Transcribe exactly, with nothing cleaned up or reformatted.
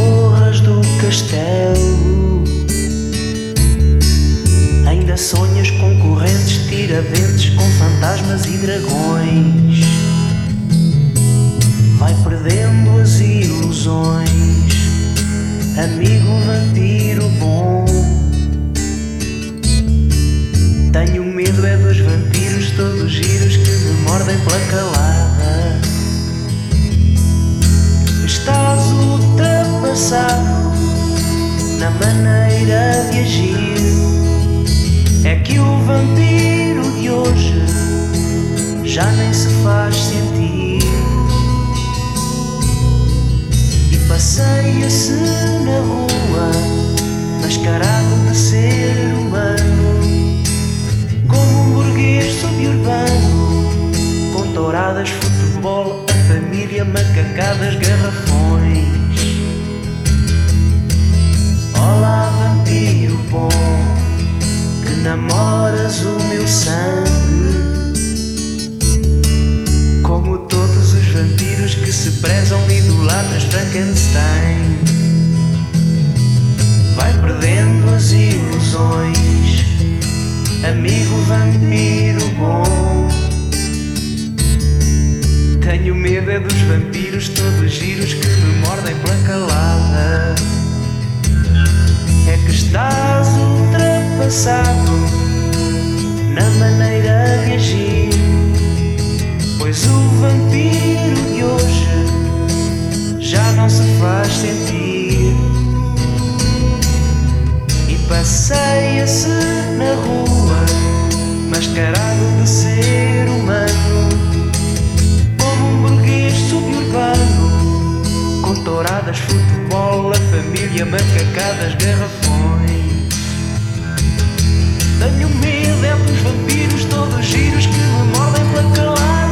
torres do castelo. Ainda sonhas com correntes, tiradentes, com fantasmas e dragões. Vai perdendo as ilusões, amigo vampiro bom. Tenho medo é dos vampiros todos giros que me mordem pela calada. Estás ultrapassado na maneira de agir. É que o vampiro de hoje já nem se faz sentir. E passeia-se na rua mascarado de ser humano, como um burguês suburbano, com touradas, futebol, a família, macacadas, garrafões. Olá, vampiro bom, que namoras o meu sangue, como todos os vampiros que se prezam idolatras Frankenstein. Vai perdendo as ilusões, amigo vampiro bom. Tenho medo é dos vampiros todos giros que me mordem pela calada. É que estás ultrapassado na maneira de agir, pois o vampiro de hoje já não se faz sentir. E passeia-se na rua mascarado de ser humano, como um burguês suburbano, com touradas, futebol, a família, macacadas, garrafões. Tenho medo é dos vampiros todos giros que me mordem pela calada.